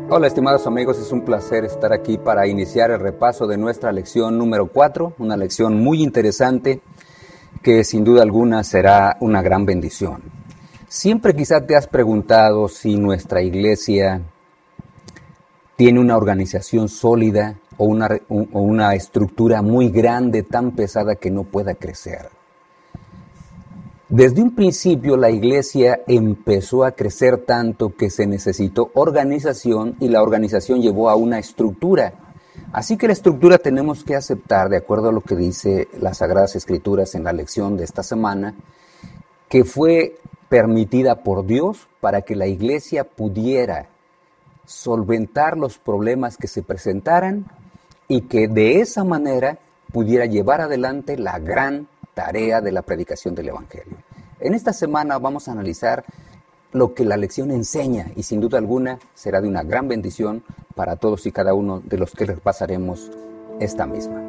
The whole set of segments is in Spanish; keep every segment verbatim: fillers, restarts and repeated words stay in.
Hola estimados amigos, es un placer estar aquí para iniciar el repaso de nuestra lección número cuatro, una lección muy interesante que sin duda alguna será una gran bendición. Siempre quizás te has preguntado si nuestra iglesia tiene una organización sólida o una, o una estructura muy grande, tan pesada que no pueda crecer. Desde un principio la iglesia empezó a crecer tanto que se necesitó organización y la organización llevó a una estructura. Así que la estructura tenemos que aceptar, de acuerdo a lo que dice las Sagradas Escrituras en la lección de esta semana, que fue permitida por Dios para que la iglesia pudiera solventar los problemas que se presentaran y que de esa manera pudiera llevar adelante la gran tarea de la predicación del Evangelio. En esta semana vamos a analizar lo que la lección enseña y sin duda alguna será de una gran bendición para todos y cada uno de los que repasaremos esta misma.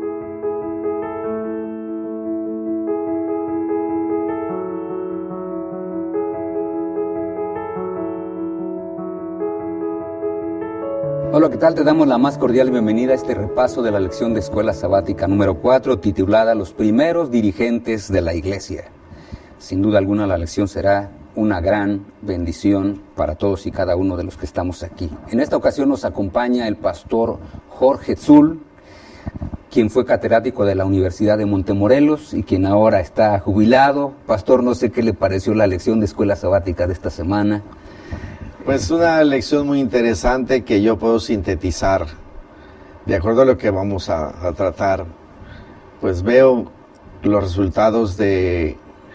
Hola, ¿qué tal? Te damos la más cordial bienvenida a este repaso de la lección de Escuela Sabática número cuatro, titulada Los primeros dirigentes de la Iglesia. Sin duda alguna la lección será una gran bendición para todos y cada uno de los que estamos aquí. En esta ocasión nos acompaña el pastor Jorge Zul, quien fue catedrático de la Universidad de Montemorelos y quien ahora está jubilado. Pastor, no sé qué le pareció la lección de Escuela Sabática de esta semana. Pues una lección muy interesante que yo puedo sintetizar de acuerdo a lo que vamos a, a tratar. Pues veo los resultados de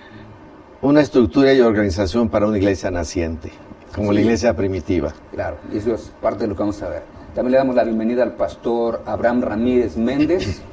una estructura y organización para una iglesia naciente, como sí, la iglesia primitiva. Claro, y eso es parte de lo que vamos a ver. También le damos la bienvenida al pastor Abraham Ramírez Méndez.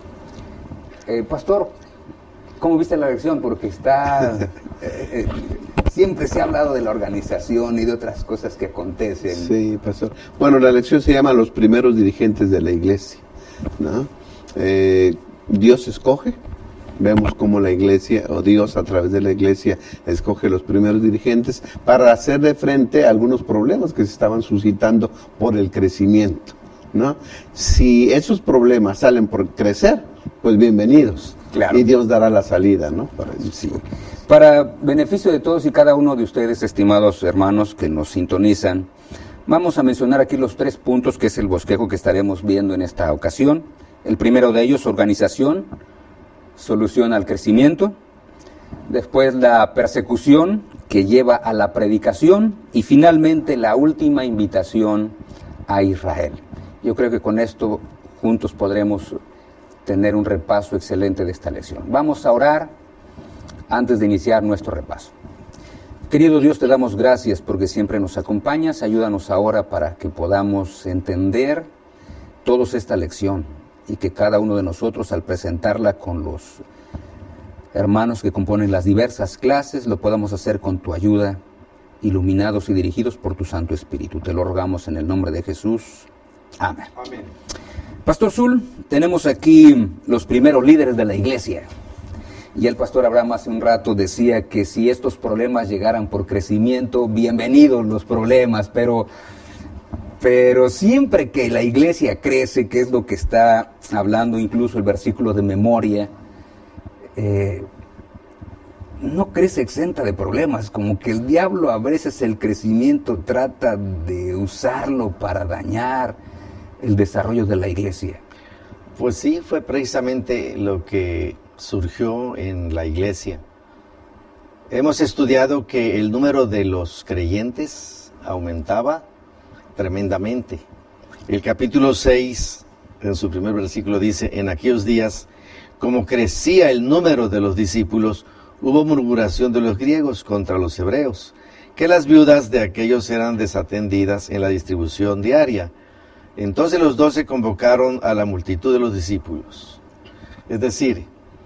Eh, pastor, ¿cómo viste la lección? Porque está... Eh, eh, Siempre se ha hablado de la organización y de otras cosas que acontecen. Sí, pastor. Bueno, la lección se llama Los primeros dirigentes de la iglesia, ¿no? Eh, Dios escoge, vemos cómo la iglesia, o Dios a través de la iglesia, escoge los primeros dirigentes para hacerle frente a algunos problemas que se estaban suscitando por el crecimiento, ¿no? Si esos problemas salen por crecer, pues bienvenidos. Claro. Y Dios dará la salida, ¿no? Para, sí. Para beneficio de todos y cada uno de ustedes, estimados hermanos que nos sintonizan, vamos a mencionar aquí los tres puntos que es el bosquejo que estaremos viendo en esta ocasión. El primero de ellos, organización, solución al crecimiento. Después, la persecución que lleva a la predicación. Y finalmente, la última invitación a Israel. Yo creo que con esto juntos podremos tener un repaso excelente de esta lección. Vamos a orar antes de iniciar nuestro repaso. Querido Dios, te damos gracias porque siempre nos acompañas. Ayúdanos ahora para que podamos entender todos esta lección y que cada uno de nosotros al presentarla con los hermanos que componen las diversas clases lo podamos hacer con tu ayuda, iluminados y dirigidos por tu Santo Espíritu. Te lo rogamos en el nombre de Jesús. Amén. Amén. Pastor Zul, tenemos aquí los primeros líderes de la iglesia. Y el pastor Abraham hace un rato decía que si estos problemas llegaran por crecimiento, bienvenidos los problemas, pero, pero siempre que la iglesia crece, que es lo que está hablando incluso el versículo de memoria, eh, no crece exenta de problemas, como que el diablo a veces el crecimiento trata de usarlo para dañar el desarrollo de la iglesia. Pues sí, fue precisamente lo que surgió en la iglesia. Hemos estudiado que el número de los creyentes aumentaba tremendamente. El capítulo seis, en su primer versículo dice, en aquellos días, como crecía el número de los discípulos, hubo murmuración de los griegos contra los hebreos, que las viudas de aquellos eran desatendidas en la distribución diaria. Entonces los doce convocaron a la multitud de los discípulos. Es decir,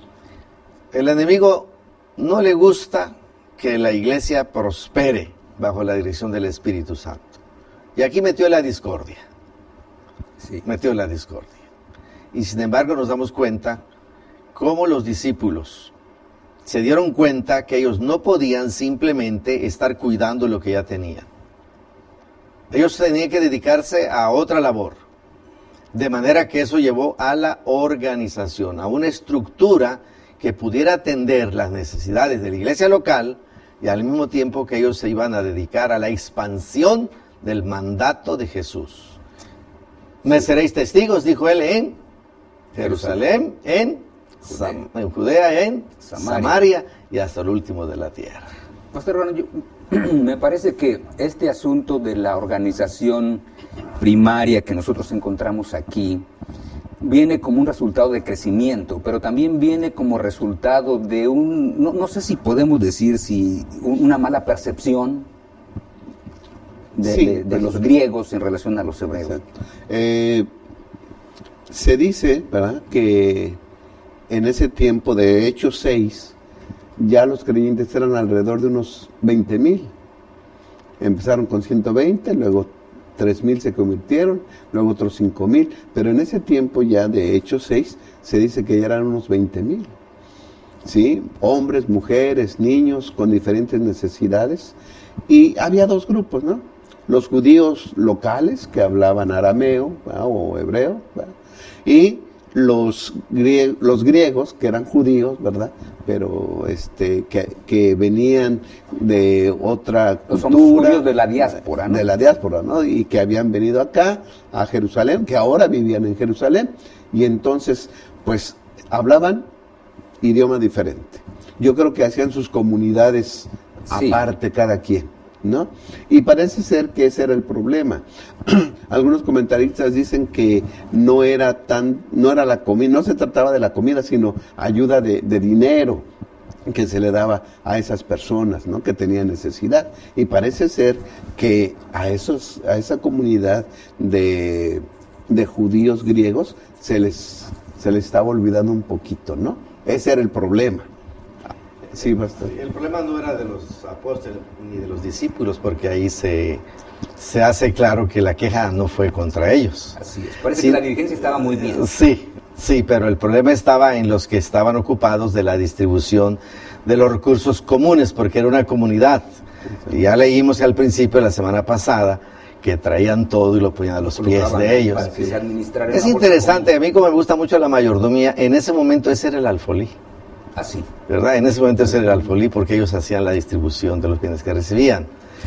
el enemigo no le gusta que la iglesia prospere bajo la dirección del Espíritu Santo. Y aquí metió la discordia. Sí. Metió la discordia. Y sin embargo nos damos cuenta cómo los discípulos se dieron cuenta que ellos no podían simplemente estar cuidando lo que ya tenían. Ellos tenían que dedicarse a otra labor. De manera que eso llevó a la organización, a una estructura que pudiera atender las necesidades de la iglesia local y al mismo tiempo que ellos se iban a dedicar a la expansión del mandato de Jesús. Me seréis testigos, dijo él, en Jerusalén, en, Sam, en Judea, en Samaria. Samaria y hasta el último de la tierra. Pastor Hermano, yo, me parece que este asunto de la organización primaria que nosotros encontramos aquí viene como un resultado de crecimiento, pero también viene como resultado de un, no, no sé si podemos decir si una mala percepción de, sí, de, de los griegos en relación a los hebreos. Eh, se dice, ¿verdad?, que en ese tiempo de Hechos seis, ya los creyentes eran alrededor de unos veinte mil. Empezaron con ciento veinte, luego tres mil se convirtieron, luego otros cinco mil, pero en ese tiempo ya de Hechos seis se dice que ya eran unos veinte mil. ¿Sí? Hombres, mujeres, niños con diferentes necesidades. Y había dos grupos, ¿no? Los judíos locales que hablaban arameo, ¿verdad?, o hebreo, ¿verdad?, y los, grie- los griegos que eran judíos, ¿verdad?, pero este que, que venían de otra cultura. Somos judíos de la diáspora, ¿no? De la diáspora, ¿no? Y que habían venido acá, a Jerusalén, que ahora vivían en Jerusalén, y entonces, pues, hablaban idioma diferente. Yo creo que hacían sus comunidades sí. aparte cada quien, ¿no? Y parece ser que ese era el problema. Algunos comentaristas dicen que no era tan, no era la comida, no se trataba de la comida, sino ayuda de, de dinero que se le daba a esas personas, ¿no?, que tenían necesidad. Y parece ser que a esos, a esa comunidad de, de judíos griegos se les, se les estaba olvidando un poquito, ¿no? Ese era el problema. Sí, bastante. El problema no era de los apóstoles ni de los discípulos, porque ahí se, se hace claro que la queja no fue contra ellos. Así es. Parece sí, que la dirigencia estaba muy bien. Sí, sí, pero el problema estaba en los que estaban ocupados de la distribución de los recursos comunes, porque era una comunidad. Y ya leímos al principio, la semana pasada, que traían todo y lo ponían a los pies de ellos. Es interesante, a mí como me gusta mucho la mayordomía, en ese momento ese era el alfolí. Así. ¿Verdad? En ese momento ese era el alfolí porque ellos hacían la distribución de los bienes que recibían.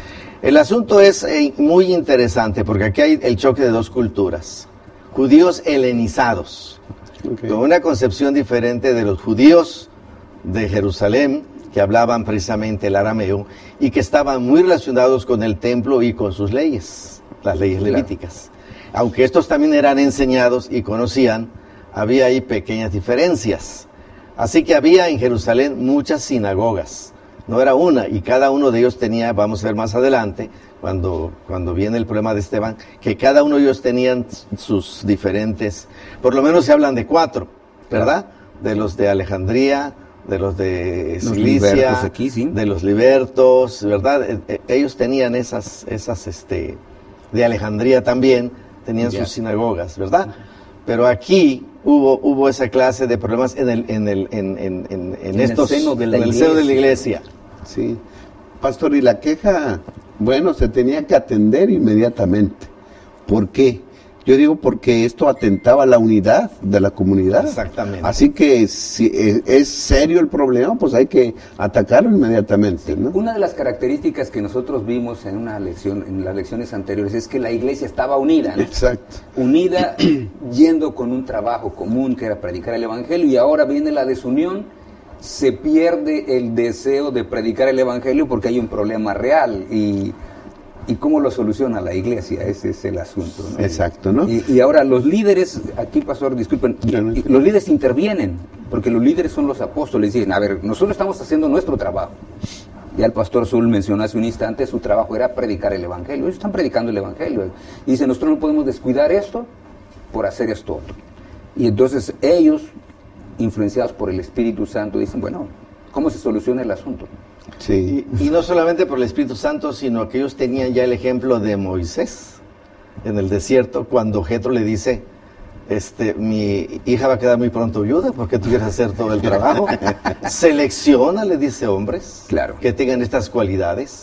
El asunto es eh, muy interesante porque aquí hay el choque de dos culturas. Judíos helenizados, okay, con una concepción diferente de los judíos de Jerusalén, que hablaban precisamente el arameo y que estaban muy relacionados con el templo y con sus leyes, las leyes levíticas. Aunque estos también eran enseñados y conocían, había ahí pequeñas diferencias. Así que había en Jerusalén muchas sinagogas, no era una, y cada uno de ellos tenía, vamos a ver más adelante, cuando, cuando viene el problema de Esteban, que cada uno de ellos tenían sus diferentes, por lo menos se hablan de cuatro, ¿verdad? De los de Alejandría, de los de Cilicia, aquí, ¿sí?, de los libertos, ¿verdad? Ellos tenían esas, esas este, de Alejandría también, tenían yeah. sus sinagogas, ¿verdad? Pero aquí hubo hubo esa clase de problemas en el en el en, en, en, en estos el seno de la en el seno de la iglesia. Sí, pastor, y la queja, bueno, se tenía que atender inmediatamente. ¿Por qué? Yo digo porque esto atentaba a la unidad de la comunidad. Exactamente. Así que si es serio el problema, pues hay que atacarlo inmediatamente, ¿no? Una de las características que nosotros vimos en una lección, en las lecciones anteriores, es que la iglesia estaba unida, ¿no? Exacto. Unida yendo con un trabajo común que era predicar el evangelio, y ahora viene la desunión, se pierde el deseo de predicar el evangelio porque hay un problema real. Y ¿Y cómo lo soluciona la iglesia? Ese es el asunto, ¿no? Exacto, ¿no? Y, y ahora los líderes, aquí pastor, disculpen, y, y los líderes intervienen, porque los líderes son los apóstoles, dicen, a ver, nosotros estamos haciendo nuestro trabajo. Ya el pastor Zul mencionó hace un instante, su trabajo era predicar el evangelio, ellos están predicando el evangelio. Y dicen, nosotros no podemos descuidar esto por hacer esto otro. Y entonces ellos, influenciados por el Espíritu Santo, dicen, bueno, ¿cómo se soluciona el asunto? Sí. Y, y no solamente por el Espíritu Santo, sino que ellos tenían ya el ejemplo de Moisés en el desierto, cuando Jetro le dice, este, mi hija va a quedar muy pronto viuda porque tú quieres hacer todo el trabajo. Selecciona, le dice, hombres, claro, que tengan estas cualidades.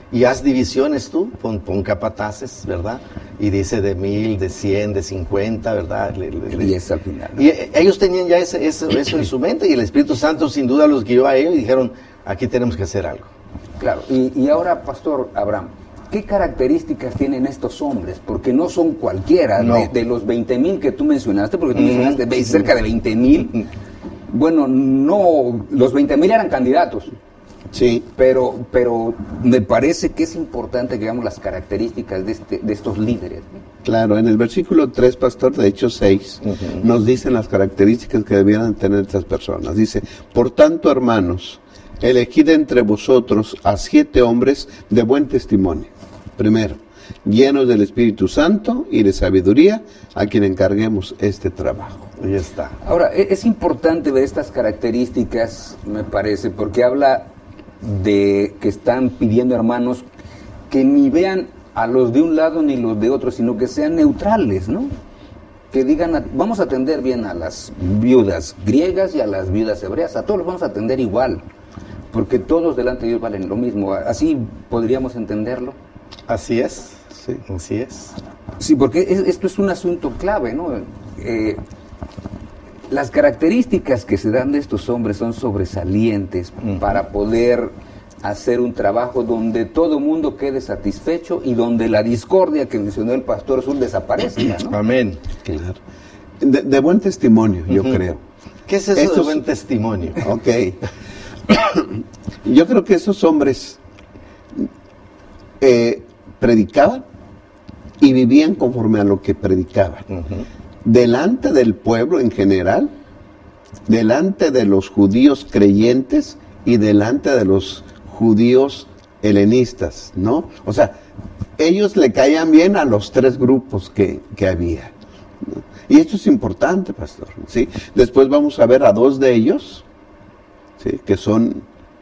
y haz divisiones tú, pon, pon capataces, ¿verdad? Y dice de mil, de cien, de cincuenta, ¿verdad? Le, le, y es al final, ¿no? Y ellos tenían ya ese, eso, eso en su mente, y el Espíritu Santo sin duda los guió a ellos y dijeron, aquí tenemos que hacer algo. Claro, y, y ahora, Pastor Abraham, ¿qué características tienen estos hombres? Porque no son cualquiera, no. de, de los veinte mil que tú mencionaste, porque tú Mm-hmm. mencionaste ve- cerca de veinte mil, bueno, no, los veinte mil eran candidatos. Sí. Pero, pero me parece que es importante que veamos las características de, este, de estos líderes. Claro, en el versículo tres, pastor, de Hechos seis, uh-huh. nos dicen las características que debieran tener estas personas. Dice, por tanto, hermanos, elegid entre vosotros a siete hombres de buen testimonio. Primero, llenos del Espíritu Santo y de sabiduría, a quien encarguemos este trabajo. Ahí está. Ahora, es importante ver estas características, me parece, porque habla de que están pidiendo, hermanos, que ni vean a los de un lado ni los de otro, sino que sean neutrales, ¿no? Que digan, vamos a atender bien a las viudas griegas y a las viudas hebreas, a todos los vamos a atender igual, porque todos delante de Dios valen lo mismo. ¿Así podríamos entenderlo? Así es, sí, así es. Sí, porque es, esto es un asunto clave, ¿no? Eh, Las características que se dan de estos hombres son sobresalientes uh-huh. para poder hacer un trabajo donde todo mundo quede satisfecho y donde la discordia que mencionó el pastor Zul desaparezca, ¿no? Amén. Claro. De, de buen testimonio, yo uh-huh. creo. ¿Qué es eso Estos, de buen testimonio? Ok. Yo creo que esos hombres eh, predicaban y vivían conforme a lo que predicaban. Uh-huh. Delante del pueblo en general, delante de los judíos creyentes y delante de los judíos helenistas, ¿no? O sea, ellos le caían bien a los tres grupos que, que había, ¿no? Y esto es importante, pastor, ¿sí? Después vamos a ver a dos de ellos, ¿sí? Que son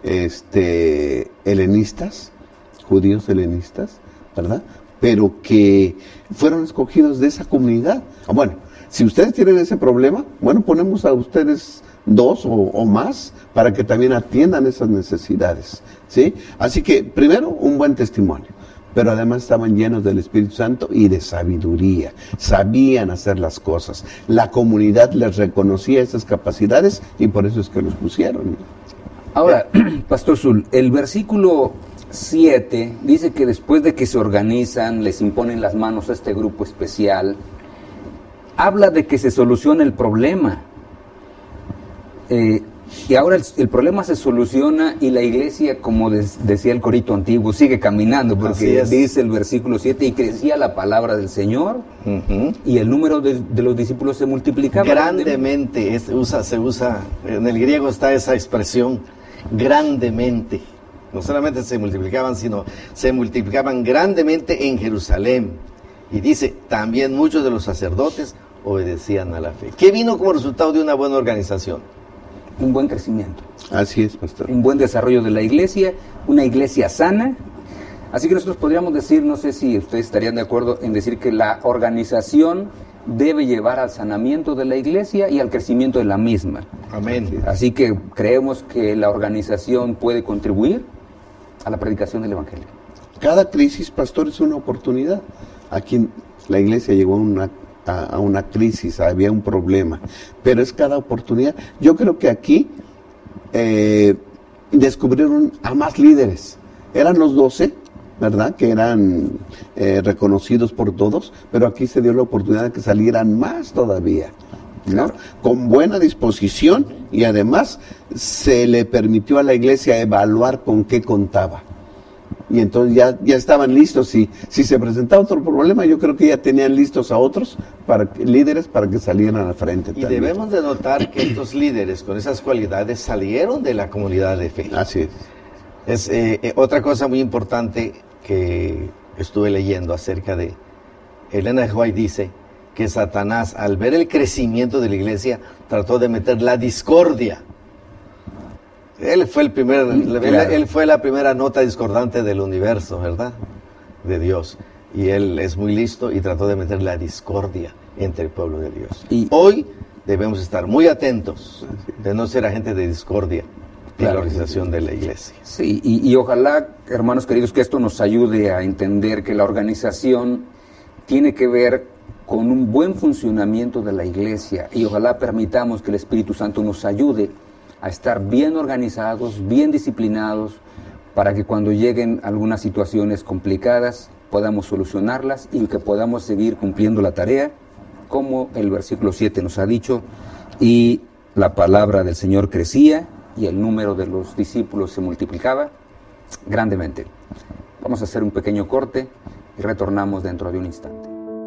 este, helenistas, judíos helenistas, ¿verdad? Pero que fueron escogidos de esa comunidad. Bueno, si ustedes tienen ese problema, bueno, ponemos a ustedes dos o, o más para que también atiendan esas necesidades, ¿sí? Así que, primero, un buen testimonio, pero además estaban llenos del Espíritu Santo y de sabiduría, sabían hacer las cosas. La comunidad les reconocía esas capacidades y por eso es que los pusieron. Ahora, Pastor Zul, el versículo siete dice que después de que se organizan, les imponen las manos a este grupo especial, habla de que se soluciona el problema. Eh, y ahora el, el problema se soluciona y la iglesia, como des, decía el corito antiguo, sigue caminando, porque dice el versículo siete, y crecía la palabra del Señor, uh-huh. y el número de, de los discípulos se multiplicaba. Grandemente, es, usa, se usa, en el griego está esa expresión, grandemente. No solamente se multiplicaban, sino se multiplicaban grandemente en Jerusalén. Y dice, también muchos de los sacerdotes obedecían a la fe. ¿Qué vino como resultado de una buena organización? Un buen crecimiento. Así es, pastor. Un buen desarrollo de la iglesia, una iglesia sana. Así que nosotros podríamos decir, no sé si ustedes estarían de acuerdo en decir que la organización debe llevar al sanamiento de la iglesia y al crecimiento de la misma. Amén. Así que creemos que la organización puede contribuir a la predicación del Evangelio. Cada crisis, pastor, es una oportunidad. Aquí la iglesia llegó a una, a, a una crisis, había un problema, pero es cada oportunidad. Yo creo que aquí eh, descubrieron a más líderes. Eran los doce, ¿verdad? Que eran eh, reconocidos por todos, pero aquí se dio la oportunidad de que salieran más todavía, ¿no? Claro. Con buena disposición, y además se le permitió a la iglesia evaluar con qué contaba. Y entonces ya, ya estaban listos. Si, si se presentaba otro problema, yo creo que ya tenían listos a otros para que, líderes para que salieran al frente. Y también. Debemos de notar que estos líderes con esas cualidades salieron de la comunidad de fe. Así es. Es eh, eh, otra cosa muy importante que estuve leyendo acerca de Elena de White, dice que Satanás, al ver el crecimiento de la iglesia, trató de meter la discordia. Él fue el primer, claro. él, él fue la primera nota discordante del universo, ¿verdad? De Dios. Y él es muy listo y trató de meter la discordia entre el pueblo de Dios. Y hoy debemos estar muy atentos de no ser agentes de discordia claro, la organización de la iglesia. Sí, y, y ojalá, hermanos queridos, que esto nos ayude a entender que la organización tiene que ver con un buen funcionamiento de la iglesia, y ojalá permitamos que el Espíritu Santo nos ayude a estar bien organizados, bien disciplinados, para que cuando lleguen algunas situaciones complicadas podamos solucionarlas y que podamos seguir cumpliendo la tarea, como el versículo siete nos ha dicho, y la palabra del Señor crecía y el número de los discípulos se multiplicaba grandemente. Vamos a hacer un pequeño corte y retornamos dentro de un instante.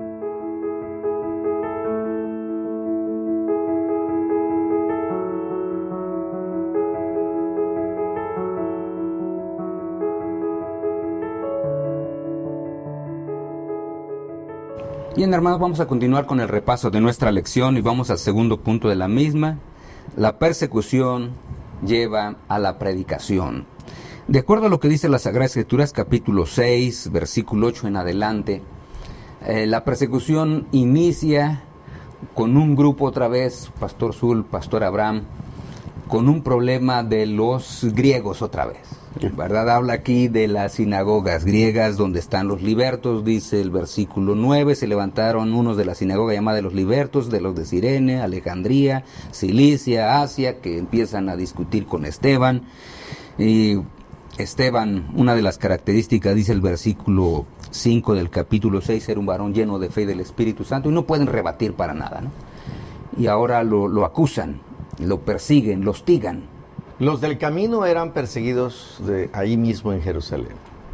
Bien, hermanos, vamos a continuar con el repaso de nuestra lección y vamos al segundo punto de la misma. La persecución lleva a la predicación. De acuerdo a lo que dice las Sagradas Escrituras, capítulo seis, versículo ocho en adelante, eh, la persecución inicia con un grupo otra vez, Pastor Zul, Pastor Abraham, con un problema de los griegos otra vez. ¿Verdad? Habla aquí de las sinagogas griegas donde están los libertos, dice el versículo nueve, se levantaron unos de la sinagoga llamada de los libertos, de los de Cirene, Alejandría, Cilicia, Asia, que empiezan a discutir con Esteban. Y Esteban, una de las características, dice el versículo cinco del capítulo seis, era un varón lleno de fe y del Espíritu Santo, y no pueden rebatir para nada, ¿no? Y ahora lo, lo acusan, lo persiguen, lo hostigan. Los del camino eran perseguidos de ahí mismo en Jerusalén.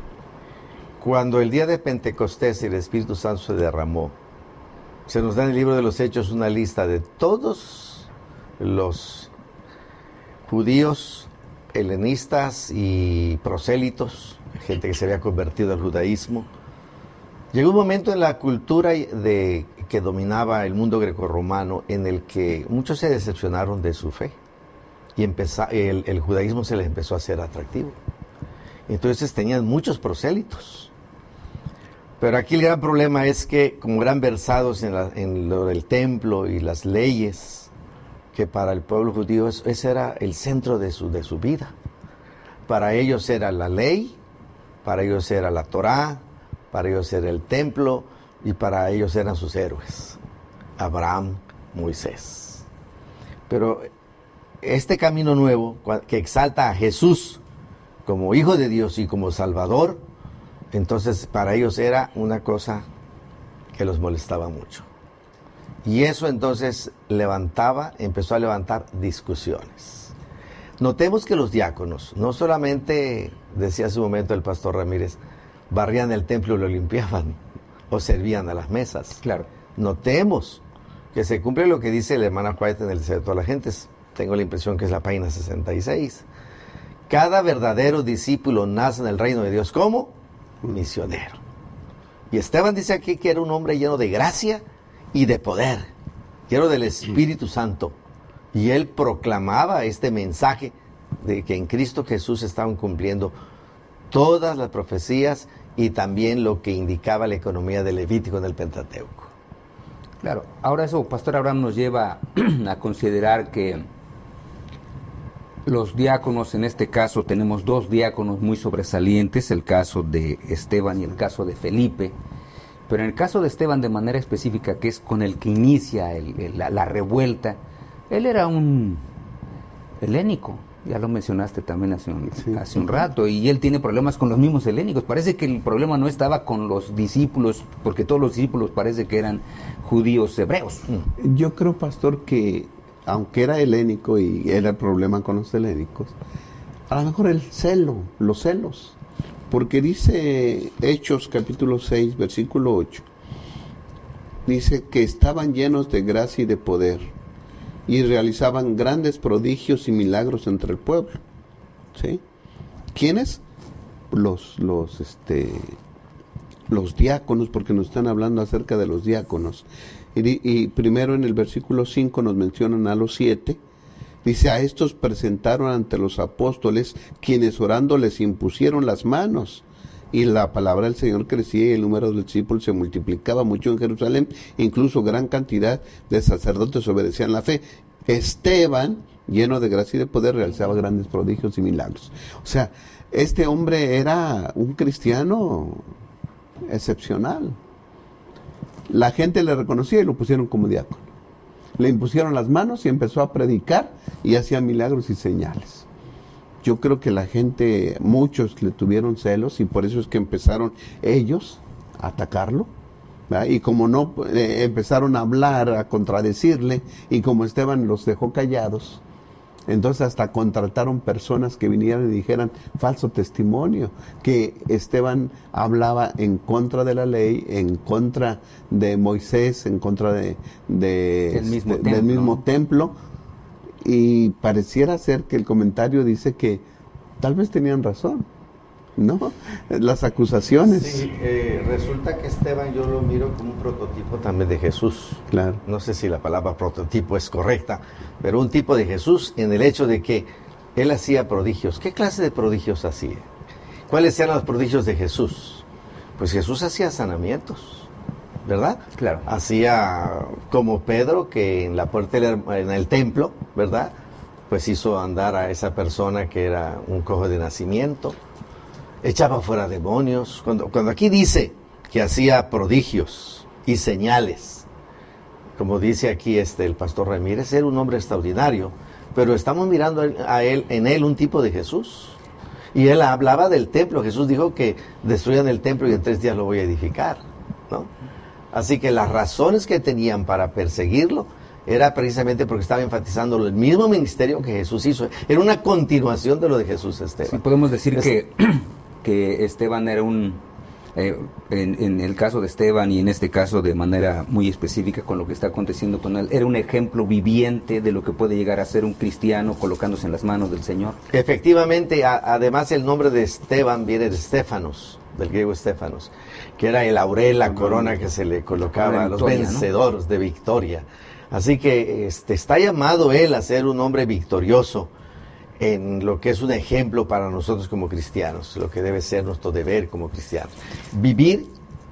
Cuando el día de Pentecostés el Espíritu Santo se derramó, se nos da en el libro de los Hechos una lista de todos los judíos, helenistas y prosélitos, gente que se había convertido al judaísmo. Llegó un momento en la cultura de, que dominaba el mundo grecorromano en el que muchos se decepcionaron de su fe. Y empezó, el, el judaísmo se les empezó a hacer atractivo. Entonces tenían muchos prosélitos. Pero aquí el gran problema es que, como gran versados en, la, en lo del templo y las leyes, que para el pueblo judío eso, ese era el centro de su, de su vida. Para ellos era la ley, para ellos era la Torá, para ellos era el templo, y para ellos eran sus héroes, Abraham, Moisés. Pero este camino nuevo, que exalta a Jesús como Hijo de Dios y como Salvador, entonces para ellos era una cosa que los molestaba mucho. Y eso entonces levantaba, empezó a levantar discusiones. Notemos que los diáconos, no solamente, decía hace un momento el pastor Ramírez, barrían el templo y lo limpiaban, o servían a las mesas. Claro. Notemos que se cumple lo que dice la hermana White en el Deseo de todas las Gentes. Tengo la impresión que es la página sesenta y seis. Cada verdadero discípulo nace en el reino de Dios como misionero. Y Esteban dice aquí que era un hombre lleno de gracia y de poder, lleno del Espíritu Santo. Y él proclamaba este mensaje de que en Cristo Jesús estaban cumpliendo todas las profecías y también lo que indicaba la economía del Levítico en el Pentateuco. Claro, ahora eso, Pastor Abraham, nos lleva a considerar que los diáconos, en este caso tenemos dos diáconos muy sobresalientes, el caso de Esteban y el caso de Felipe, pero en el caso de Esteban de manera específica, que es con el que inicia el, el, la, la revuelta, él era un helénico, ya lo mencionaste también hace un, sí. hace un rato, y él tiene problemas con los mismos helénicos. Parece que el problema no estaba con los discípulos, porque todos los discípulos parece que eran judíos hebreos. Yo creo, pastor, que aunque era helénico y era el problema con los helénicos, a lo mejor el celo, los celos, porque dice Hechos capítulo seis, versículo ocho, dice que estaban llenos de gracia y de poder, y realizaban grandes prodigios y milagros entre el pueblo. ¿Sí? ¿Quiénes? Los, los, este, los diáconos, porque nos están hablando acerca de los diáconos. Y, y primero en el versículo cinco nos mencionan a los siete. Dice, a estos presentaron ante los apóstoles, quienes orando les impusieron las manos. Y la palabra del Señor crecía y el número de los discípulos se multiplicaba mucho en Jerusalén. Incluso gran cantidad de sacerdotes obedecían la fe. Esteban lleno de gracia y de poder, realizaba grandes prodigios y milagros. O sea, este hombre era un cristiano excepcional. La gente le reconocía y lo pusieron como diácono. Le impusieron las manos y empezó a predicar y hacía milagros y señales. Yo creo que la gente, muchos le tuvieron celos y por eso es que empezaron ellos a atacarlo, ¿verdad? Y como no, eh, empezaron a hablar, a contradecirle, y como Esteban los dejó callados, entonces hasta contrataron personas que vinieran y dijeran falso testimonio, que Esteban hablaba en contra de la ley, en contra de Moisés, en contra de, de el mismo este, templo. del mismo templo, y pareciera ser que el comentario dice que tal vez tenían razón, ¿no? Las acusaciones. Sí, eh, resulta que Esteban yo lo miro como un prototipo también de Jesús. Claro. No sé si la palabra prototipo es correcta, pero un tipo de Jesús en el hecho de que él hacía prodigios. ¿Qué clase de prodigios hacía? ¿Cuáles eran los prodigios de Jesús? Pues Jesús hacía sanamientos, ¿verdad? Claro. Hacía como Pedro, que en la puerta del, en el templo, ¿verdad? Pues hizo andar a esa persona que era un cojo de nacimiento. Echaba fuera demonios. Cuando, cuando aquí dice que hacía prodigios y señales, como dice aquí este el pastor Ramírez, era un hombre extraordinario, pero estamos mirando a él, en él un tipo de Jesús. Y él hablaba del templo. Jesús dijo que destruyan el templo y en tres días lo voy a edificar, ¿no? Así que las razones que tenían para perseguirlo era precisamente porque estaba enfatizando el mismo ministerio que Jesús hizo. Era una continuación de lo de Jesús Esteban. Sí, podemos decir Es, que, que Esteban era un, eh, en, en el caso de Esteban y en este caso de manera muy específica con lo que está aconteciendo con él, era un ejemplo viviente de lo que puede llegar a ser un cristiano colocándose en las manos del Señor. Efectivamente, a, además el nombre de Esteban viene de Estéfanos, del griego Estéfanos, que era el laurel, la corona que se le colocaba a los victoria, vencedores, ¿no? De victoria. Así que este, está llamado él a ser un hombre victorioso en lo que es un ejemplo para nosotros como cristianos, lo que debe ser nuestro deber como cristianos. Vivir,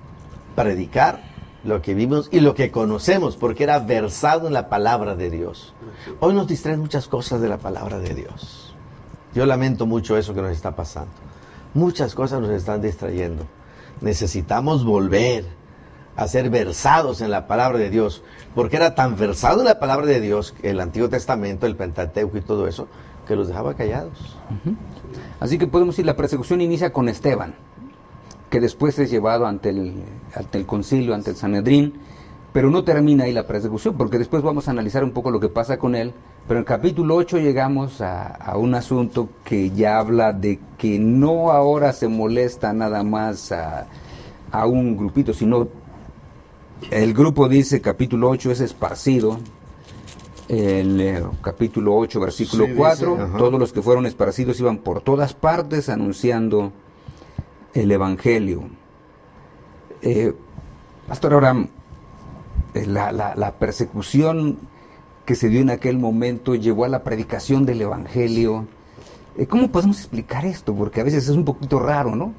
predicar lo que vimos y lo que conocemos, porque era versado en la palabra de Dios. Hoy nos distraen muchas cosas de la palabra de Dios. Yo lamento mucho eso que nos está pasando. Muchas cosas nos están distrayendo. Necesitamos volver a ser versados en la palabra de Dios, porque era tan versado en la palabra de Dios, el Antiguo Testamento, el Pentateuco y todo eso, que los dejaba callados. Uh-huh. Así que podemos decir, la persecución inicia con Esteban, que después es llevado ante el, ante el concilio, ante el Sanedrín, pero no termina ahí la persecución, porque después vamos a analizar un poco lo que pasa con él. Pero en el capítulo ocho llegamos a, a un asunto que ya habla de que no ahora se molesta nada más a, a un grupito, sino el grupo, dice capítulo ocho, es esparcido. El eh, capítulo ocho, versículo Sí, cuatro, dice, todos los que fueron esparcidos iban por todas partes anunciando el Evangelio. Eh, Pastor Abraham, eh, la, la, la persecución que se dio en aquel momento llevó a la predicación del Evangelio. Eh, ¿Cómo podemos explicar esto? Porque a veces es un poquito raro, ¿no?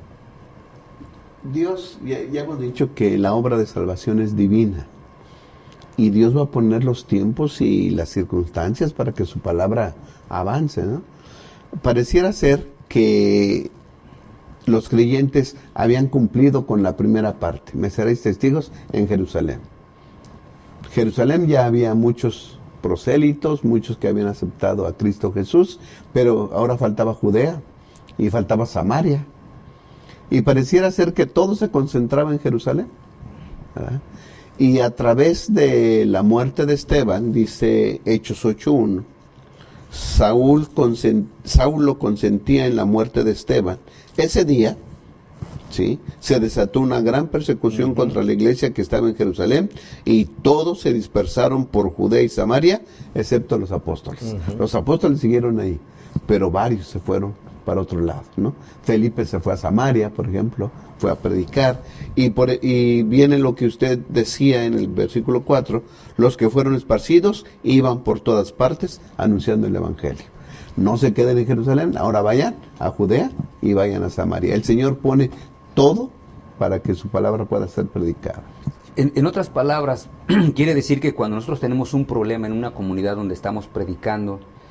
Dios, ya, ya hemos dicho que la obra de salvación es divina. Y Dios va a poner los tiempos y las circunstancias para que su palabra avance, ¿no? Pareciera ser que los creyentes habían cumplido con la primera parte. Me seréis testigos en Jerusalén. Jerusalén ya había muchos prosélitos, muchos que habían aceptado a Cristo Jesús, pero ahora faltaba Judea y faltaba Samaria. Y pareciera ser que todo se concentraba en Jerusalén, ¿verdad? Y a través de la muerte de Esteban, dice Hechos ocho uno, Saúl, consent, Saulo consentía en la muerte de Esteban. Ese día, ¿sí?, se desató una gran persecución uh-huh. contra la iglesia que estaba en Jerusalén, y todos se dispersaron por Judea y Samaria, excepto los apóstoles. Uh-huh. Los apóstoles siguieron ahí, pero varios se fueron para otro lado, ¿no? Felipe se fue a Samaria, por ejemplo, fue a predicar, y, por, y viene lo que usted decía en el versículo cuatro, los que fueron esparcidos iban por todas partes anunciando el Evangelio. No se queden en Jerusalén, ahora vayan a Judea y vayan a Samaria. El Señor pone todo para que su palabra pueda ser predicada. En, en otras palabras, quiere decir que cuando nosotros tenemos un problema en una comunidad donde estamos predicando,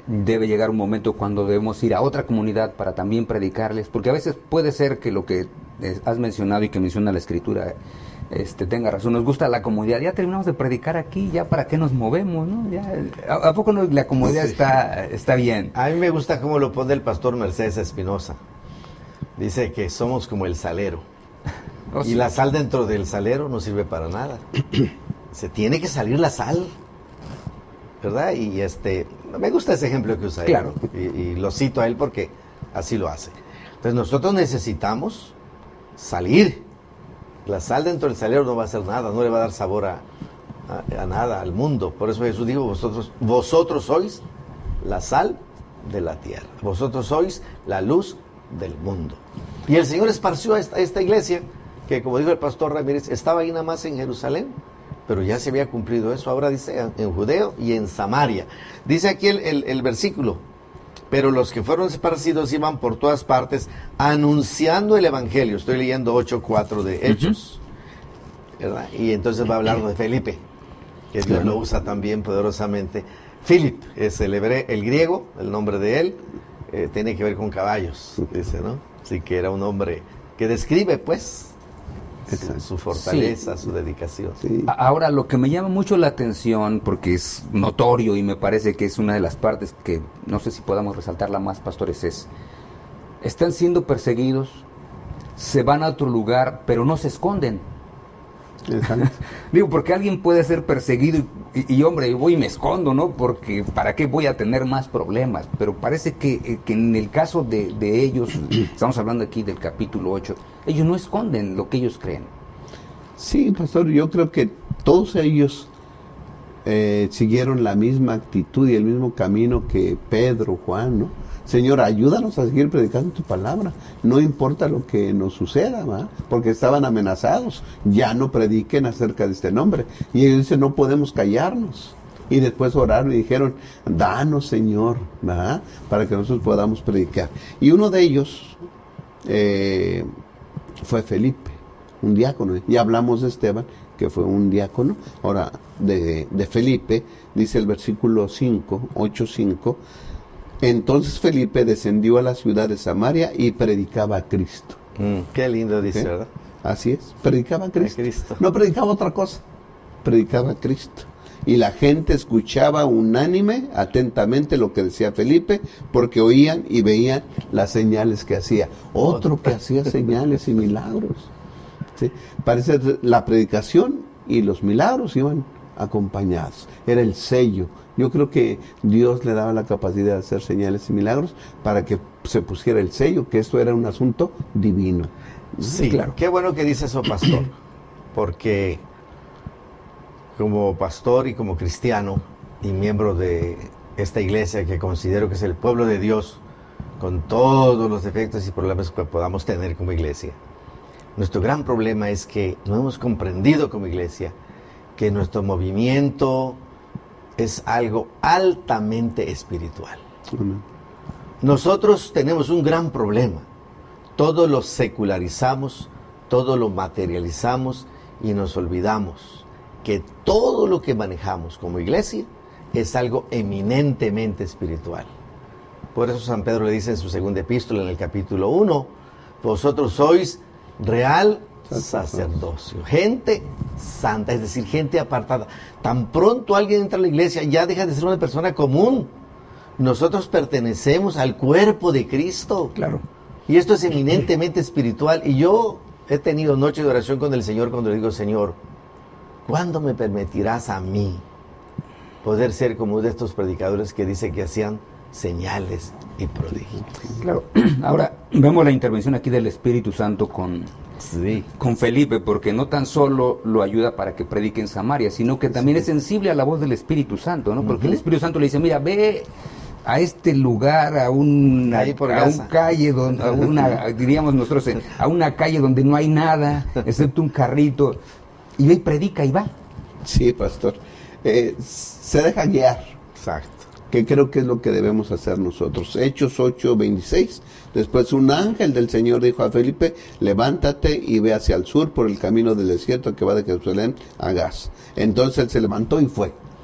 debe llegar un momento cuando debemos ir a otra comunidad para también predicarles, porque a veces puede ser que lo que eh, has mencionado y que menciona la Escritura este, tenga razón, nos gusta la comodidad, ya terminamos de predicar aquí, ya para qué nos movemos, ¿no? Ya, ¿a, a poco no, la comodidad sí. está, está bien? A mí me gusta cómo lo pone el pastor Mercedes Espinosa, dice que somos como el salero, oh, y sí. la sal dentro del salero no sirve para nada, se tiene que salir la sal, ¿verdad? Y este, me gusta ese ejemplo que usa él, claro. y, y lo cito a él porque así lo hace. Entonces nosotros necesitamos salir. La sal dentro del salero no va a hacer nada, no le va a dar sabor a, a, a nada, al mundo. Por eso Jesús dijo, vosotros, vosotros sois la sal de la tierra, vosotros sois la luz del mundo. Y el Señor esparció a esta, a esta iglesia, que como dijo el pastor Ramírez, estaba ahí nada más en Jerusalén, pero ya se había cumplido eso, ahora dice en Judeo y en Samaria. Dice aquí el, el, el versículo, pero los que fueron esparcidos iban por todas partes anunciando el evangelio. Estoy leyendo ocho cuatro de Hechos, uh-huh. ¿verdad? Y entonces va a hablar de Felipe, que Dios claro. lo usa también poderosamente. Philip es el hebreo, el griego, el nombre de él, eh, tiene que ver con caballos, dice, ¿no? Así que era un hombre que describe, pues, Su, su fortaleza, sí. su dedicación. Sí. Ahora, lo que me llama mucho la atención, porque es notorio y me parece que es una de las partes que no sé si podamos resaltarla más, pastores, es, están siendo perseguidos, se van a otro lugar, pero no se esconden. Digo, porque alguien puede ser perseguido y, y, y hombre, voy y me escondo, ¿no? Porque ¿para qué voy a tener más problemas? Pero parece que, que en el caso de, de ellos, estamos hablando aquí del capítulo ocho, ellos no esconden lo que ellos creen. Sí, pastor, yo creo que todos ellos eh, siguieron la misma actitud y el mismo camino que Pedro, Juan, ¿no? Señor, ayúdanos a seguir predicando tu palabra, no importa lo que nos suceda, ¿va? Porque estaban amenazados, ya no prediquen acerca de este nombre. Y ellos dicen, no podemos callarnos. Y después oraron y dijeron, danos, Señor, ¿va? Para que nosotros podamos predicar. Y uno de ellos eh, fue Felipe, un diácono. Ya hablamos de Esteban, que fue un diácono. Ahora, de, de Felipe, dice el versículo cinco, ocho cinco, entonces Felipe descendió a la ciudad de Samaria y predicaba a Cristo. Mm, qué lindo dice, ¿sí? ¿Verdad? Así es, predicaba a Cristo. a Cristo. No predicaba otra cosa, predicaba a Cristo. Y la gente escuchaba unánime, atentamente lo que decía Felipe, porque oían y veían las señales que hacía. Otro que hacía señales y milagros. ¿Sí? Parece que la predicación y los milagros iban acompañados. Era el sello. Yo creo que Dios le daba la capacidad de hacer señales y milagros para que se pusiera el sello, que esto era un asunto divino. Sí, claro. Qué bueno que dice eso, pastor, porque como pastor y como cristiano y miembro de esta iglesia que considero que es el pueblo de Dios, con todos los defectos y problemas que podamos tener como iglesia, nuestro gran problema es que no hemos comprendido como iglesia que nuestro movimiento es algo altamente espiritual. Uh-huh. Nosotros tenemos un gran problema. Todo lo secularizamos, todo lo materializamos y nos olvidamos que todo lo que manejamos como iglesia es algo eminentemente espiritual. Por eso San Pedro le dice en su segunda epístola, en el capítulo uno, vosotros sois real sacerdocio, gente santa, es decir, gente apartada. Tan pronto alguien entra a la iglesia, ya deja de ser una persona común. Nosotros pertenecemos al cuerpo de Cristo. Claro. Y esto es eminentemente espiritual. Y yo he tenido noche de oración con el Señor cuando le digo, Señor, ¿cuándo me permitirás a mí poder ser como de estos predicadores que dice que hacían señales y prodigios? Claro. Ahora vemos la intervención aquí del Espíritu Santo con, sí. con Felipe, porque no tan solo lo ayuda para que predique en Samaria, sino que también sí. es sensible a la voz del Espíritu Santo, ¿no? Porque uh-huh. el Espíritu Santo le dice, mira, ve a este lugar, a una, a un calle, donde, a una, diríamos nosotros, a una calle donde no hay nada, excepto un carrito, y ve y predica y va. Sí, pastor. Eh, se deja guiar. Exacto. Que creo que es lo que debemos hacer nosotros. Hechos ocho veintiséis. Después un ángel del Señor dijo a Felipe, levántate y ve hacia el sur por el camino del desierto que va de Jerusalén a Gaza. Entonces él se levantó y fue.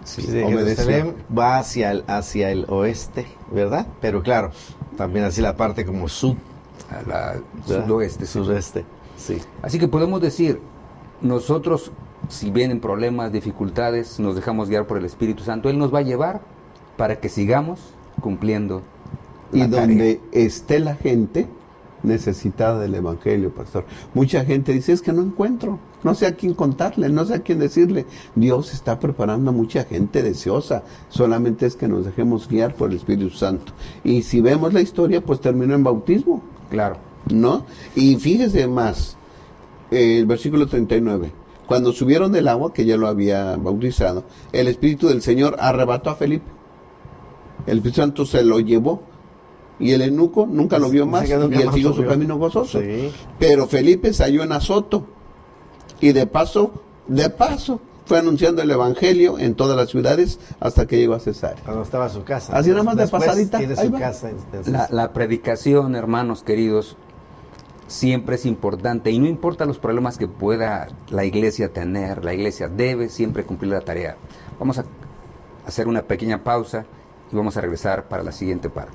Sí, Sí, obedeció. Jerusalén va hacia el, hacia el oeste, ¿verdad? Pero claro, también así la parte como sud, a la ¿verdad? sudoeste. sí. Sudeste, sí. Así que podemos decir, nosotros, si vienen problemas, dificultades, nos dejamos guiar por el Espíritu Santo, Él nos va a llevar para que sigamos cumpliendo Y la donde tarea. esté la gente necesitada del Evangelio, pastor. Mucha gente dice, es que no encuentro, no sé a quién contarle, no sé a quién decirle. Dios está preparando a mucha gente deseosa, solamente es que nos dejemos guiar por el Espíritu Santo. Y si vemos la historia, pues terminó en bautismo, Claro. ¿no? Y fíjese más, eh, el versículo treinta y nueve. Cuando subieron del agua, que ya lo había bautizado, el Espíritu del Señor arrebató a Felipe. El Espíritu Santo se lo llevó. Y el eunuco nunca lo vio más, Dice que nunca y él más siguió lo su vio. camino gozoso. Sí. Pero Felipe salió en Azoto, y de paso, de paso, fue anunciando el Evangelio en todas las ciudades hasta que llegó a Cesarea. Cuando estaba su casa. Así nada más de Después pasadita, Tiene ahí su va. casa. entonces- La, la predicación, hermanos queridos, siempre es importante y no importa los problemas que pueda la iglesia tener, la iglesia debe siempre cumplir la tarea. Vamos a hacer una pequeña pausa y vamos a regresar para la siguiente parte.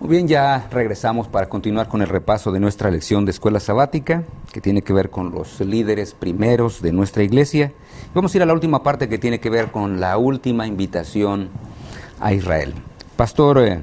Muy bien, ya regresamos para continuar con el repaso de nuestra lección de escuela sabática, que tiene que ver con los líderes primeros de nuestra iglesia. Vamos a ir a la última parte, que tiene que ver con la última invitación a Israel. Pastor eh,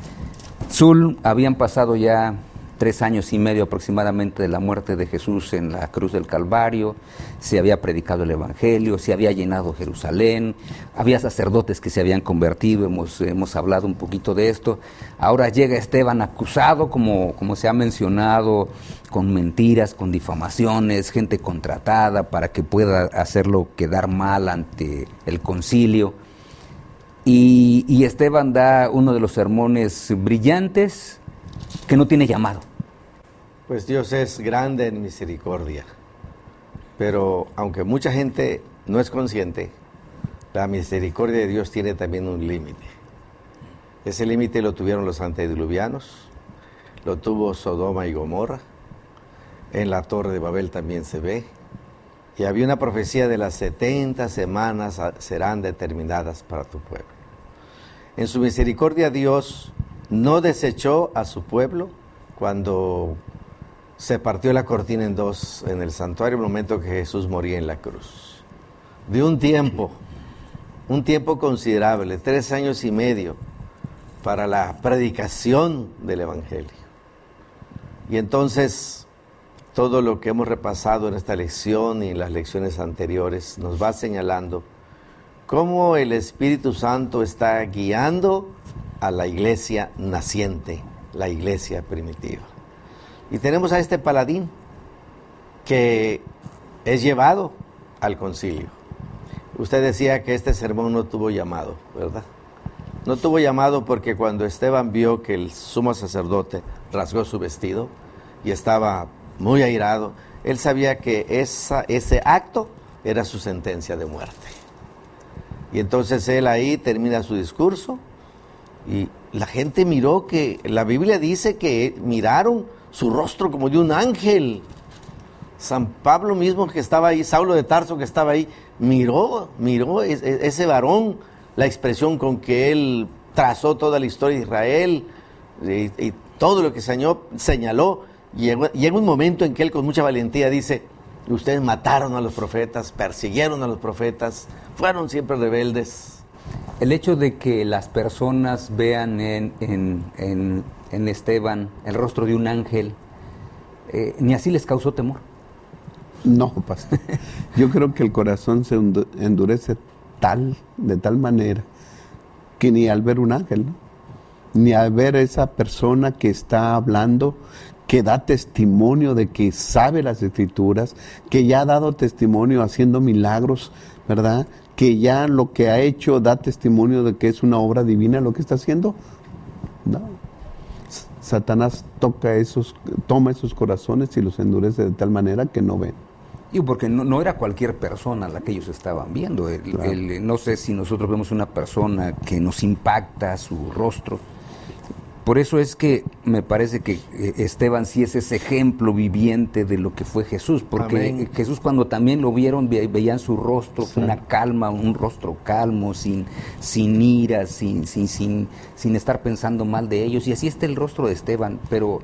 Zul, habían pasado ya tres años y medio aproximadamente de la muerte de Jesús en la cruz del Calvario. Se había predicado el Evangelio, se había llenado Jerusalén, había sacerdotes que se habían convertido, hemos, hemos hablado un poquito de esto. Ahora llega Esteban acusado, como, como se ha mencionado, con mentiras, con difamaciones, gente contratada para que pueda hacerlo quedar mal ante el concilio. Y, y Esteban da uno de los sermones brillantes que no tiene llamado. Pues Dios es grande en misericordia, pero aunque mucha gente no es consciente, la misericordia de Dios tiene también un límite. Ese límite lo tuvieron los antediluvianos, lo tuvo Sodoma y Gomorra, en la Torre de Babel también se ve, y había una profecía de las setenta semanas serán determinadas para tu pueblo. En su misericordia Dios no desechó a su pueblo cuando se partió la cortina en dos en el santuario, en el momento que Jesús moría en la cruz. De un tiempo, un tiempo considerable, tres años y medio, para la predicación del Evangelio. Y entonces, todo lo que hemos repasado en esta lección y en las lecciones anteriores nos va señalando cómo el Espíritu Santo está guiando a la iglesia naciente, la iglesia primitiva. Y tenemos a este paladín que es llevado al concilio. Usted decía que este sermón no tuvo llamado, ¿verdad? No tuvo llamado porque cuando Esteban vio que el sumo sacerdote rasgó su vestido y estaba muy airado, él sabía que esa, ese acto era su sentencia de muerte. Y entonces él ahí termina su discurso y la gente miró que, la Biblia dice que miraron su rostro como de un ángel. San Pablo mismo que estaba ahí, Saulo de Tarso que estaba ahí, miró, miró ese varón, la expresión con que él trazó toda la historia de Israel y, y todo lo que señaló, señaló. Llegó, llega un momento en que él con mucha valentía dice: ustedes mataron a los profetas, persiguieron a los profetas, fueron siempre rebeldes. El hecho de que las personas vean en, en, en, en Esteban el rostro de un ángel, eh, ni así les causó temor. No, pastor. Yo creo que el corazón se endurece tal, de tal manera, que ni al ver un ángel, ¿no? Ni al ver esa persona que está hablando, que da testimonio de que sabe las Escrituras, que ya ha dado testimonio haciendo milagros, ¿verdad? Que ya lo que ha hecho da testimonio de que es una obra divina lo que está haciendo. No. Satanás toca esos, toma esos corazones y los endurece de tal manera que no ven. Y porque no, no era cualquier persona la que ellos estaban viendo. El, claro. el, no sé si nosotros vemos una persona que nos impacta su rostro. Por eso es que me parece que Esteban sí es ese ejemplo viviente de lo que fue Jesús, porque Amén. Jesús cuando también lo vieron, ve, veían su rostro, sí. una calma, un rostro calmo, sin, sin ira, sin, sin, sin, sin estar pensando mal de ellos, y así está el rostro de Esteban. Pero,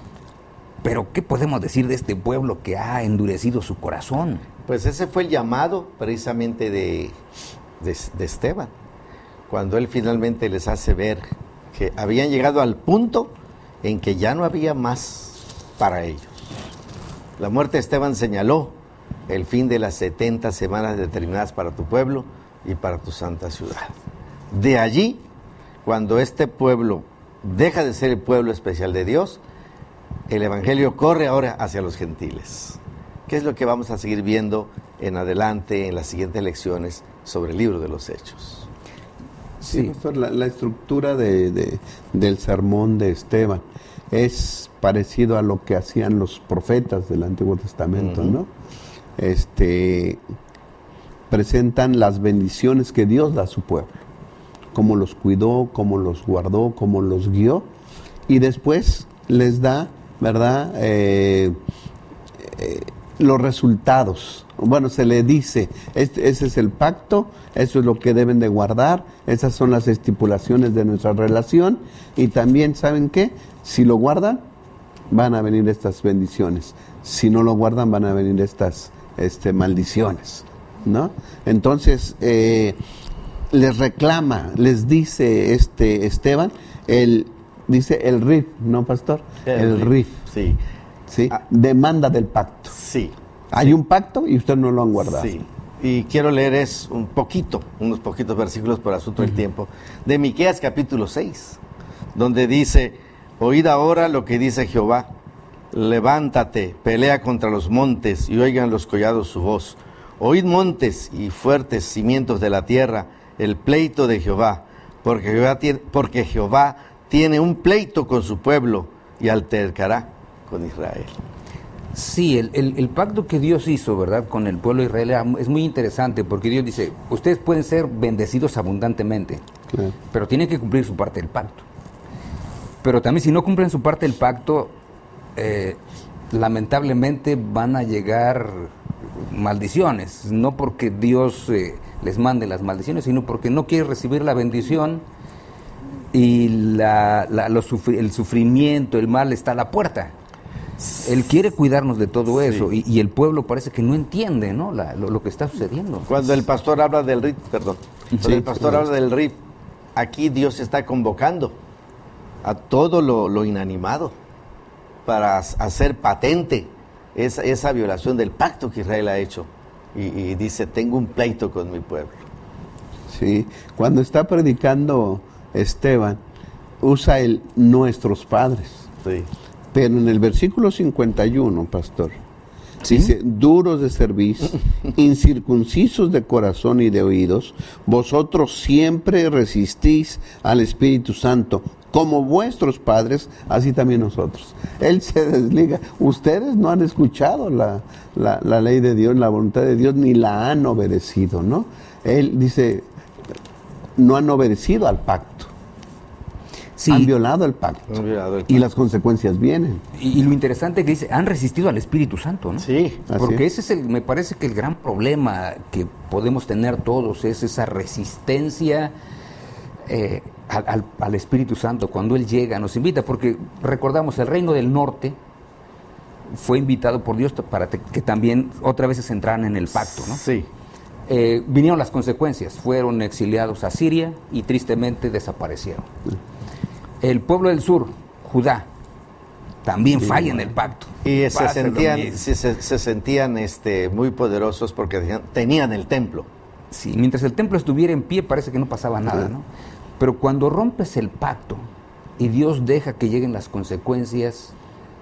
pero ¿qué podemos decir de este pueblo que ha endurecido su corazón? Pues ese fue el llamado precisamente de, de, de Esteban, cuando él finalmente les hace ver que habían llegado al punto en que ya no había más para ellos. La muerte de Esteban señaló el fin de las setenta semanas determinadas para tu pueblo y para tu santa ciudad. De allí, cuando este pueblo deja de ser el pueblo especial de Dios, el Evangelio corre ahora hacia los gentiles. ¿Qué es lo que vamos a seguir viendo en adelante en las siguientes lecciones sobre el libro de los Hechos? Sí, pastor, la, la estructura de, de, del sermón de Esteban es parecido a lo que hacían los profetas del Antiguo Testamento, uh-huh. ¿no? Este, presentan las bendiciones que Dios da a su pueblo, cómo los cuidó, cómo los guardó, cómo los guió, y después les da, ¿verdad?, eh, eh, los resultados. Bueno, se le dice, este, ese es el pacto, eso es lo que deben de guardar, esas son las estipulaciones de nuestra relación, y también, ¿saben qué? Si lo guardan, van a venir estas bendiciones. Si no lo guardan, van a venir estas este, maldiciones, ¿no? Entonces, eh, les reclama, les dice este Esteban, el, dice el R I F, ¿no, pastor? El, el R I F. Sí. ¿Sí? Ah, demanda del pacto. Sí. Hay sí. un pacto y ustedes no lo han guardado. Sí. Y quiero leer es un poquito, unos poquitos versículos por asunto del uh-huh. tiempo, de Miqueas capítulo seis, donde dice: oíd ahora lo que dice Jehová, levántate, pelea contra los montes y oigan los collados su voz. Oíd montes y fuertes cimientos de la tierra, el pleito de Jehová, porque Jehová tiene, porque Jehová tiene un pleito con su pueblo y altercará con Israel. Sí, el, el, el pacto que Dios hizo, ¿verdad?, con el pueblo de Israel es muy interesante, porque Dios dice, ustedes pueden ser bendecidos abundantemente, claro, pero tienen que cumplir su parte del pacto. Pero también si no cumplen su parte del pacto, eh, lamentablemente van a llegar maldiciones, no porque Dios eh, les mande las maldiciones, sino porque no quiere recibir la bendición y la, la, los sufri- el sufrimiento, el mal está a la puerta. Él quiere cuidarnos de todo eso, sí. y, y el pueblo parece que no entiende, ¿no?, la, lo, lo que está sucediendo. Cuando el pastor habla del R I F, perdón, cuando sí, el pastor sí. habla del R I F, aquí Dios está convocando a todo lo, lo inanimado para hacer patente esa, esa violación del pacto que Israel ha hecho, y, y dice, tengo un pleito con mi pueblo. Sí, cuando está predicando Esteban, usa el nuestros padres. Sí. Pero en el versículo cincuenta y uno, pastor, ¿sí?, dice, duros de cerviz, incircuncisos de corazón y de oídos, vosotros siempre resistís al Espíritu Santo, como vuestros padres, así también nosotros. Él se desliga. Ustedes no han escuchado la, la, la ley de Dios, la voluntad de Dios, ni la han obedecido, ¿no? Él dice, no han obedecido al pacto. Sí. Han violado el pacto. Han violado el pacto. Y las consecuencias vienen. Y, y lo interesante que dice, han resistido al Espíritu Santo, ¿no? Sí. Porque ese es el, me parece que el gran problema que podemos tener todos es esa resistencia eh, al, al, al Espíritu Santo. Cuando Él llega, nos invita, porque recordamos, el reino del norte fue invitado por Dios para te, que también otra vez se entraran en el pacto, ¿no? Sí. Eh, vinieron las consecuencias, fueron exiliados a Siria y tristemente desaparecieron. Sí. El pueblo del sur, Judá, también sí, falla bueno. en el pacto. Y se sentían, se, se, se sentían este, muy poderosos porque tenían el templo. Sí, mientras el templo estuviera en pie parece que no pasaba nada, ¿no? Pero cuando rompes el pacto y Dios deja que lleguen las consecuencias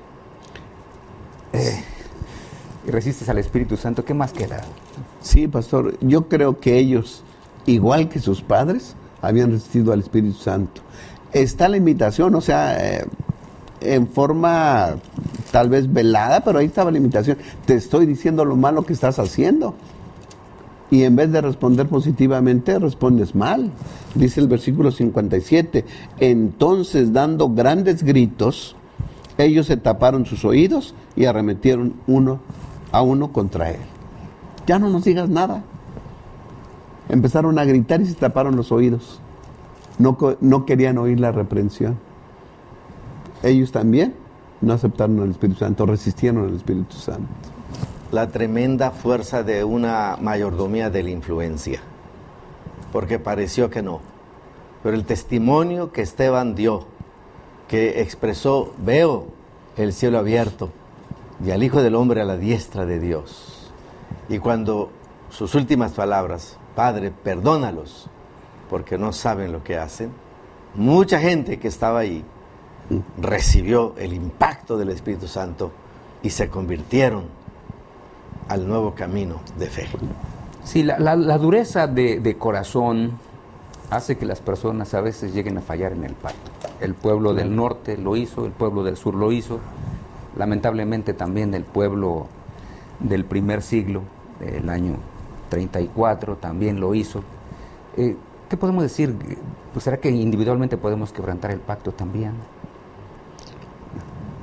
eh, y resistes al Espíritu Santo, ¿qué más queda? Sí, pastor, yo creo que ellos, igual que sus padres, habían resistido al Espíritu Santo. Está la invitación, o sea, eh, en forma tal vez velada, pero ahí estaba la invitación. Te estoy diciendo lo malo que estás haciendo. Y en vez de responder positivamente, respondes mal. Dice el versículo cincuenta y siete, entonces dando grandes gritos, ellos se taparon sus oídos y arremetieron uno a uno contra él. Ya no nos digas nada. Empezaron a gritar y se taparon los oídos. No, no querían oír la reprensión. Ellos también no aceptaron al Espíritu Santo, resistieron al Espíritu Santo. La tremenda fuerza de una mayordomía de la influencia, porque pareció que no. Pero el testimonio que Esteban dio, que expresó, veo el cielo abierto y al Hijo del Hombre a la diestra de Dios. Y cuando sus últimas palabras, Padre, perdónalos, porque no saben lo que hacen, mucha gente que estaba ahí recibió el impacto del Espíritu Santo y se convirtieron al nuevo camino de fe. Sí, la, la, la dureza de, de corazón hace que las personas a veces lleguen a fallar en el pacto. El pueblo del norte lo hizo, el pueblo del sur lo hizo, lamentablemente también el pueblo del primer siglo, del año treinta y cuatro, también lo hizo. Eh, ¿Qué podemos decir? Pues ¿será que individualmente podemos quebrantar el pacto también?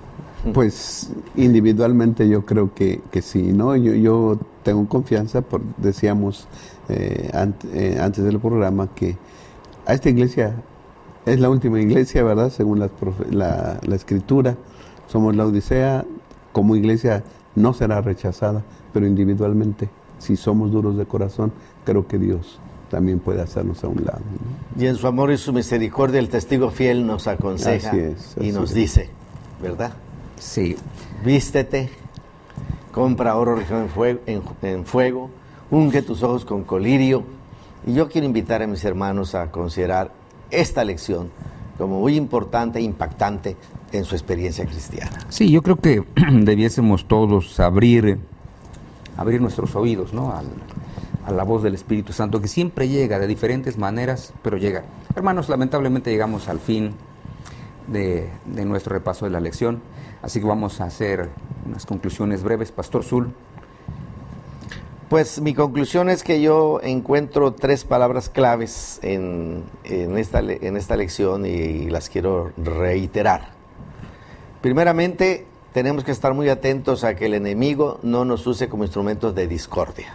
Pues individualmente yo creo que, que sí, ¿no? Yo, yo tengo confianza, por, decíamos eh, ant, eh, antes del programa que a esta iglesia es la última iglesia, ¿verdad? Según la, la, la escritura, somos la Odisea, como iglesia no será rechazada, pero individualmente, si somos duros de corazón, creo que Dios también puede hacernos a un lado, ¿no? Y en su amor y su misericordia el testigo fiel nos aconseja así es, así y nos es. dice, ¿verdad? Sí. Vístete, compra oro refinado en fuego, en, en fuego, unge tus ojos con colirio. Y yo quiero invitar a mis hermanos a considerar esta lección como muy importante e impactante en su experiencia cristiana. Sí, yo creo que debiésemos todos abrir, abrir nuestros oídos, ¿no? Al, a la voz del Espíritu Santo, que siempre llega de diferentes maneras, pero llega. Hermanos, lamentablemente llegamos al fin de, de nuestro repaso de la lección, así que vamos a hacer unas conclusiones breves. Pastor Zul. Pues mi conclusión es que yo encuentro tres palabras claves en, en, esta, en esta lección y las quiero reiterar. Primeramente, tenemos que estar muy atentos a que el enemigo no nos use como instrumentos de discordia.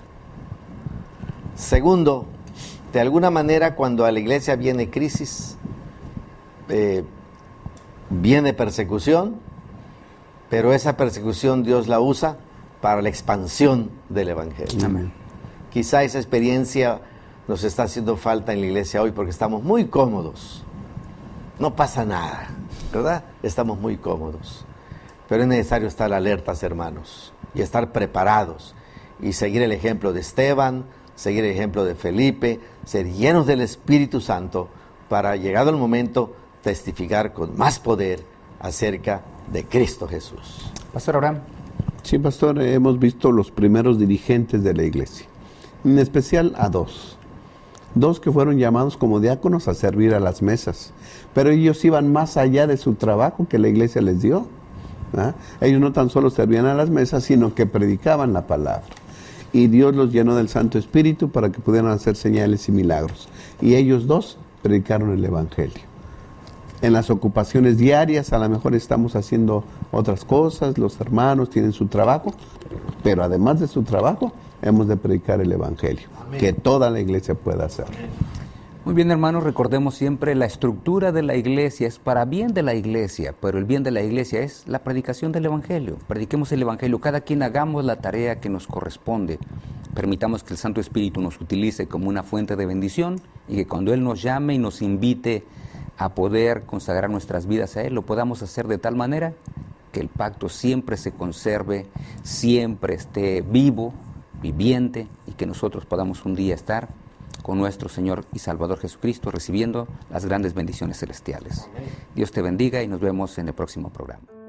Segundo, de alguna manera cuando a la iglesia viene crisis, eh, viene persecución, pero esa persecución Dios la usa para la expansión del Evangelio. Amén. Quizá esa experiencia nos está haciendo falta en la iglesia hoy porque estamos muy cómodos. No pasa nada, ¿verdad? Estamos muy cómodos. Pero es necesario estar alertas, hermanos, y estar preparados y seguir el ejemplo de Esteban, seguir el ejemplo de Felipe, ser llenos del Espíritu Santo para, llegado el momento, testificar con más poder acerca de Cristo Jesús. Pastor Abraham. Sí, pastor, hemos visto los primeros dirigentes de la iglesia, en especial a dos. Dos que fueron llamados como diáconos a servir a las mesas, pero ellos iban más allá de su trabajo que la iglesia les dio. ¿Ah? Ellos no tan solo servían a las mesas, sino que predicaban la palabra. Y Dios los llenó del Santo Espíritu para que pudieran hacer señales y milagros. Y ellos dos predicaron el Evangelio. En las ocupaciones diarias a lo mejor estamos haciendo otras cosas, los hermanos tienen su trabajo, pero además de su trabajo hemos de predicar el Evangelio, Amén. Que toda la iglesia pueda hacer. Muy bien, hermanos, recordemos siempre la estructura de la iglesia es para bien de la iglesia, pero el bien de la iglesia es la predicación del Evangelio. Prediquemos el Evangelio, cada quien hagamos la tarea que nos corresponde. Permitamos que el Santo Espíritu nos utilice como una fuente de bendición y que cuando Él nos llame y nos invite a poder consagrar nuestras vidas a Él, lo podamos hacer de tal manera que el pacto siempre se conserve, siempre esté vivo, viviente, y que nosotros podamos un día estar con nuestro Señor y Salvador Jesucristo recibiendo las grandes bendiciones celestiales. Dios te bendiga y nos vemos en el próximo programa.